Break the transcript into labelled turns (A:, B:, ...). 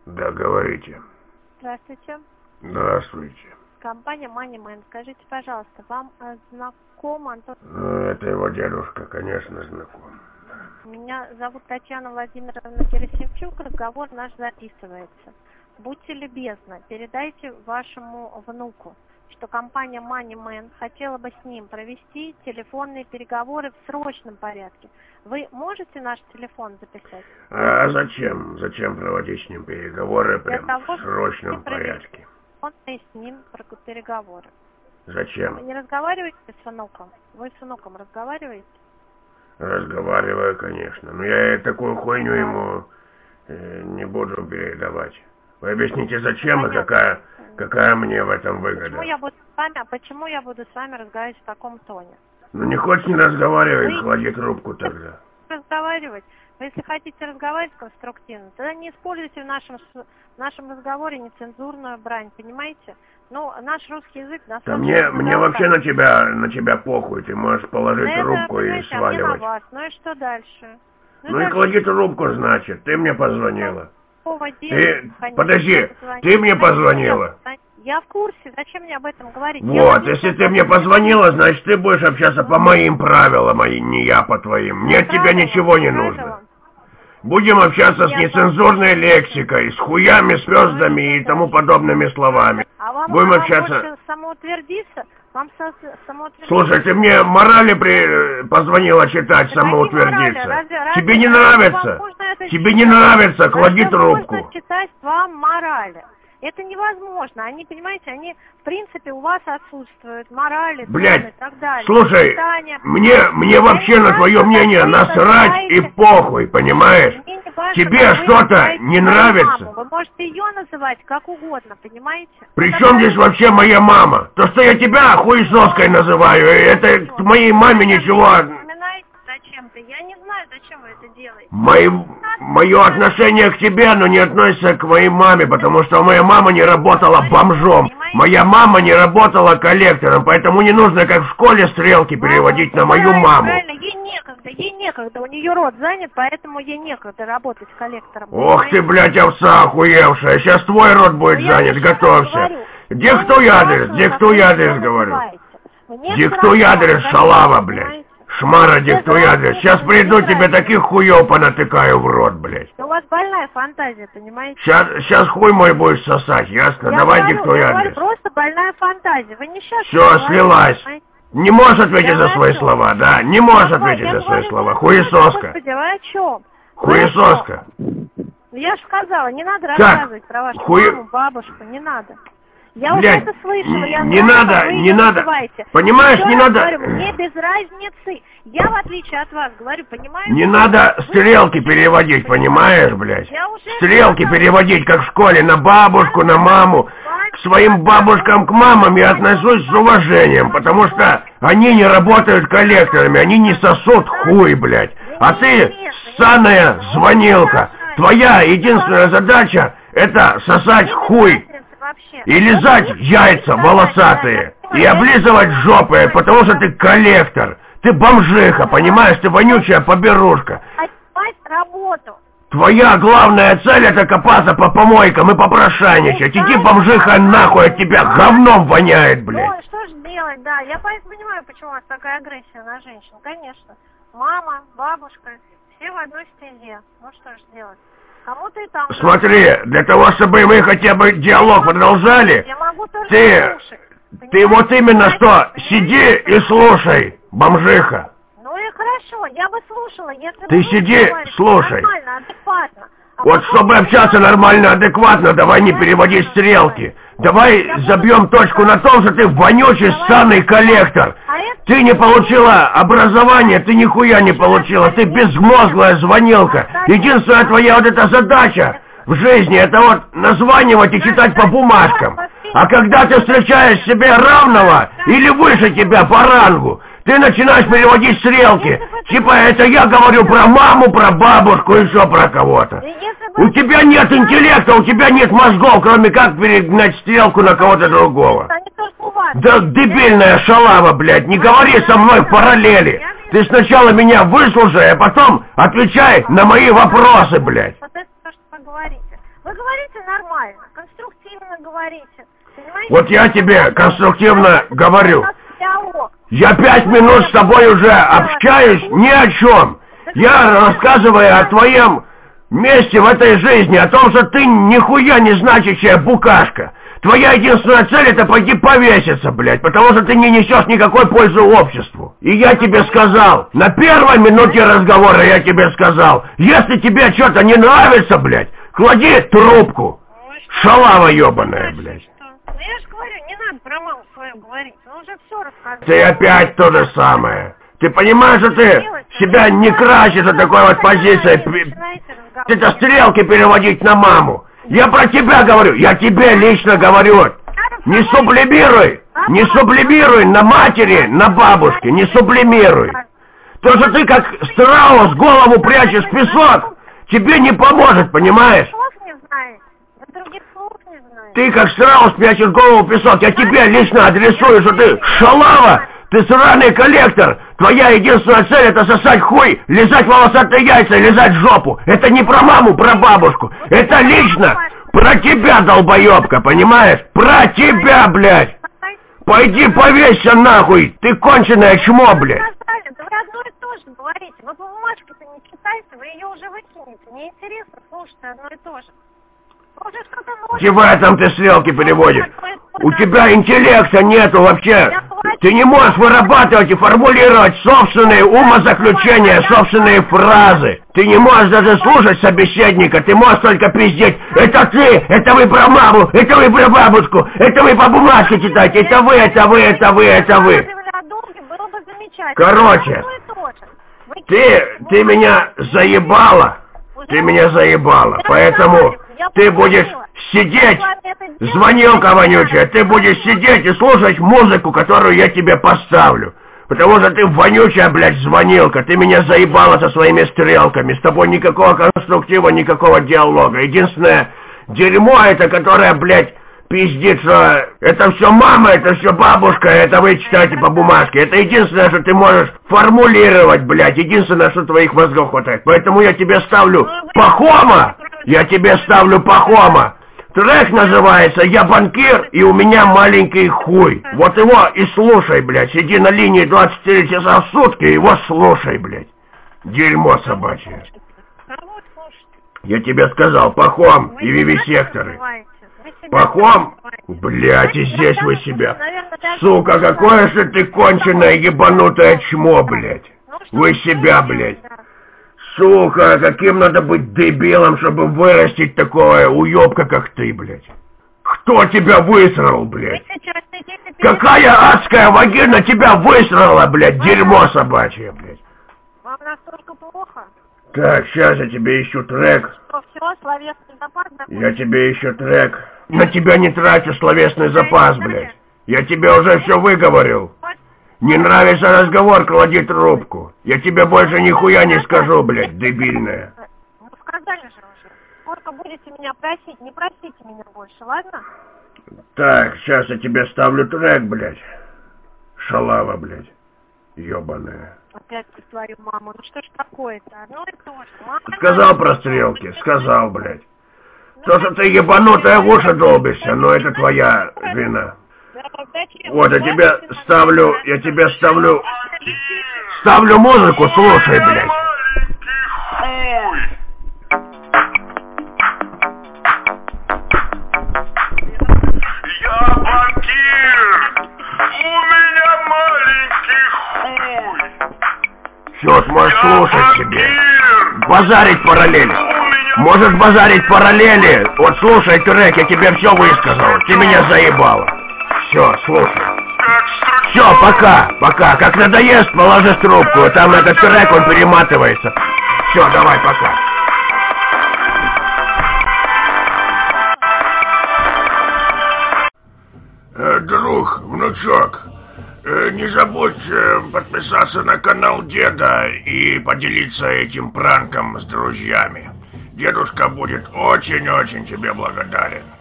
A: Да, говорите.
B: Здравствуйте.
A: Здравствуйте.
B: Компания MoneyMan. Скажите, пожалуйста, вам знаком Антон?
A: Это его дедушка, конечно, знаком.
B: Меня зовут Татьяна Владимировна Герасимчук. Разговор наш записывается. Будьте любезны, передайте вашему внуку, что компания MoneyMan хотела бы с ним провести телефонные переговоры в срочном порядке. Вы можете наш телефон записать?
A: А зачем? Зачем проводить с ним переговоры прямо в срочном порядке?
B: Он с ним переговоры.
A: Зачем?
B: Вы не разговариваете с внуком? Вы с внуком разговариваете?
A: Разговариваю, конечно. Но я такую хуйню ему не буду передавать. Вы объясните, зачем и какая мне в этом выгода?
B: Почему я буду с вами разговаривать в таком тоне?
A: Ну не хочешь, не разговаривай, клади трубку тогда.
B: Разговаривать. Но если хотите разговаривать конструктивно, тогда не используйте в нашем разговоре нецензурную брань, понимаете? Ну, наш русский язык...
A: Да мне вообще на тебя похуй, ты можешь положить трубку и сваливать.
B: А мне на вас, ну и что дальше?
A: Ну и клади трубку, значит, ты мне позвонила. Подожди, ты мне позвонила.
B: Я в курсе, зачем мне об этом говорить?
A: Вот, если ты мне позвонила, значит ты будешь общаться по моим правилам, а не я по твоим. Мне от тебя ничего не нужно. Будем общаться с нецензурной лексикой, с хуями, звездами и тому подобными словами. Будем общаться...
B: самоутвердиться?
A: Слушай, ты мне морали позвонила читать, самоутвердиться. Тебе не нравится? Тебе не нравится? Клади трубку.
B: Можно читать вам морали. Это невозможно. Они, понимаете, они, в принципе, у вас отсутствуют морали,
A: блядь,
B: и так далее.
A: Слушай, мне вообще на твое мнение насрать и похуй, понимаешь? Тебе что-то не нравится?
B: Вы можете ее называть как угодно, понимаете?
A: При чем здесь вообще моя мама? То, что я тебя хуесоской называю, это к моей маме ничего...
B: Зачем-то. Я не знаю, зачем вы это делаете.
A: Мое отношение к тебе, оно не относится к моей маме, потому что моя мама не работала бомжом. Моя мама не работала коллектором, поэтому не нужно, как в школе, стрелки переводить на мою маму.
B: Ей некогда, у нее рот занят, поэтому ей некогда работать коллектором.
A: Ох ты, блядь, овца охуевшая, сейчас твой рот будет занят, готовься. Диктуй адрес, говорю. Диктуй адрес, шалава, блядь. Шмара, диктуй адрес. Сейчас приду, тебе таких хуев понатыкаю в рот, блядь.
B: У вас больная фантазия, понимаете?
A: Сейчас хуй мой будешь сосать, ясно? Давай диктуй адрес.
B: Просто больная фантазия. Вы несчастны.
A: Все, слилась. Не можешь ответить за свои слова, да? Не можешь ответить за свои слова. Хуесоска.
B: Господи, вы о чем?
A: Хуесоска.
B: Я же сказала, не надо рассказывать про вашу маму, бабушку, не надо. Я уже это слышала,
A: не надо, понимаешь, не надо...
B: Говорю, мне без разницы, я в отличие от вас говорю, понимаете?
A: Не надо стрелки переводить, понимаешь, блядь? Стрелки переводить, как в школе, на бабушку, на маму. К своим бабушкам, к мамам я отношусь с уважением, потому что они не работают коллекторами, они не сосут хуй, блядь. А ты, ссаная звонилка, твоя единственная задача — это сосать хуй. И лизать яйца волосатые, и облизывать жопы, потому что ты коллектор. Ты бомжиха, понимаешь, ты вонючая поберушка. Твоя главная цель — это копаться по помойкам и попрошайничать. Иди, бомжиха, нахуй, от тебя говном воняет, блядь.
B: Ну, что ж делать, да, я понимаю, почему у вас такая агрессия на женщин, конечно. Мама, бабушка, все в одной стезе. Ну что ж делать? Кому-то и там...
A: Смотри, для того, чтобы мы хотя бы диалог продолжали, ты вот именно что, сиди и слушай, бомжиха.
B: Ну и хорошо, я бы слушала, если
A: ты сиди, слушай.
B: Нормально, адекватно.
A: Вот чтобы общаться нормально, адекватно, давай не переводи стрелки. Давай забьем точку на том, что ты вонючий ссаный коллектор. Ты не получила образование, ты нихуя не получила, ты безмозглая звонилка. Единственная твоя вот эта задача в жизни — это вот названивать и читать по бумажкам. А когда ты встречаешь себе равного или выше тебя по рангу, ты начинаешь переводить стрелки. Типа это я говорю про маму, про бабушку и еще про кого-то. У тебя нет интеллекта, у тебя нет мозгов, кроме как перегнать стрелку на кого-то другого. Да дебильная шалава, блядь, не говори со мной в параллели. Ты сначала меня выслушай, а потом отвечай на мои вопросы, блядь.
B: Вот это то, что вы говорите. Вы говорите нормально, конструктивно говорите. Понимаете?
A: Вот я тебе конструктивно говорю. Я 5 минут с тобой уже общаюсь ни о чем. Я рассказываю о твоем месте в этой жизни, о том, что ты нихуя не значащая букашка. Твоя единственная цель — это пойти повеситься, блядь, потому что ты не несешь никакой пользы обществу. И я тебе сказал, на первой минуте разговора я тебе сказал, если тебе что-то не нравится, блядь, клади трубку. Шалава ебаная, блядь.
B: Я же говорю, не надо про маму свою говорить, он уже все рассказал.
A: Ты опять то же самое. Ты понимаешь, что ты себя не красишь от такой вот позиции? Это стрелки переводить на маму. Я про тебя говорю, я тебе лично говорю. Не сублимируй на матери, на бабушке, не сублимируй. То, что ты как страус голову прячешь в песок, тебе не поможет, понимаешь? Ты как страус прячешь голову в песок, я тебе лично адресую, что ты шалава, ты сраный коллектор. Твоя единственная цель — это сосать хуй, лизать волосатые яйца и лизать жопу. Это не про маму, про бабушку. Это лично про тебя, долбоебка, понимаешь? Про тебя, блядь. Пойди повесься нахуй, ты конченое чмо, блядь.
B: Да вы одно и то же говорите. Вы бумажку-то не читайте, вы ее уже выкинете. Мне интересно слушать одно и то же.
A: Чего там ты стрелки переводишь? У тебя интеллекта нету вообще. Ты не можешь вырабатывать и формулировать собственные умозаключения, собственные фразы. Ты не можешь даже слушать собеседника, ты можешь только пиздеть. Это ты, это вы про маму, это вы про бабушку, это вы по бумажке читаете, это вы, это вы, это вы, это вы. Короче, ты меня заебала. Ты меня заебала, поэтому ты будешь сидеть, звонилка вонючая, ты будешь сидеть и слушать музыку, которую я тебе поставлю. Потому что ты вонючая, блядь, звонилка, ты меня заебала со своими стрелками, с тобой никакого конструктива, никакого диалога. Единственное дерьмо это, которое, блядь, пиздит, что это все мама, это все бабушка, это вы читаете по бумажке. Это единственное, что ты можешь формулировать, блядь, единственное, что твоих мозгов хватает. Поэтому я тебе ставлю Пахома, я тебе ставлю Пахома. Трек называется «Я банкир, и у меня маленький хуй». Вот его и слушай, блядь, сиди на линии 24 часа в сутки, его слушай, блядь. Дерьмо собачье. Я тебе сказал, Пахом и вивисекторы. Пахом? Блядь, и здесь вы себя. Сука, какое же ты конченое ебанутое чмо, блядь. Вы себя, блядь. Сука, каким надо быть дебилом, чтобы вырастить такое уёбка, как ты, блядь. Кто тебя высрал, блядь? Какая адская вагина тебя высрала, блядь, дерьмо собачье, блядь.
B: Вам настолько плохо?
A: Так, сейчас я тебе ищу трек.
B: Что, все, словесный запас?
A: Я тебе ищу трек. На тебя не трачу словесный запас, блядь. Я тебе уже все выговорил. Не нравится разговор, клади трубку. Я тебе больше нихуя не скажу, блядь, дебильная.
B: Ну, сказали же уже. Сколько будете меня просить, не просите меня больше, ладно?
A: Так, сейчас я тебе ставлю трек, блядь. Шалава, блядь. Ёбаная.
B: Опять твою маму, ну что ж такое-то? Одно и то же. Мама,
A: сказал про стрелки, сказал, блядь. То, что ты ебанутая в уши долбишься, но это твоя вина. Вот, я тебе ставлю музыку, слушай, блядь.
C: Я банкир, у меня маленький хуй.
A: Все, сможешь слушать себе. Базарить параллели. Можешь базарить параллели. Вот слушай трек, я тебе все высказал. Ты меня заебала. Все, слушай. Все, пока. Как надоест, положишь трубку. Там этот трек, он перематывается. Все, давай, пока. Друг, внучок, не забудь подписаться на канал деда и поделиться этим пранком с друзьями. Дедушка будет очень-очень тебе благодарен.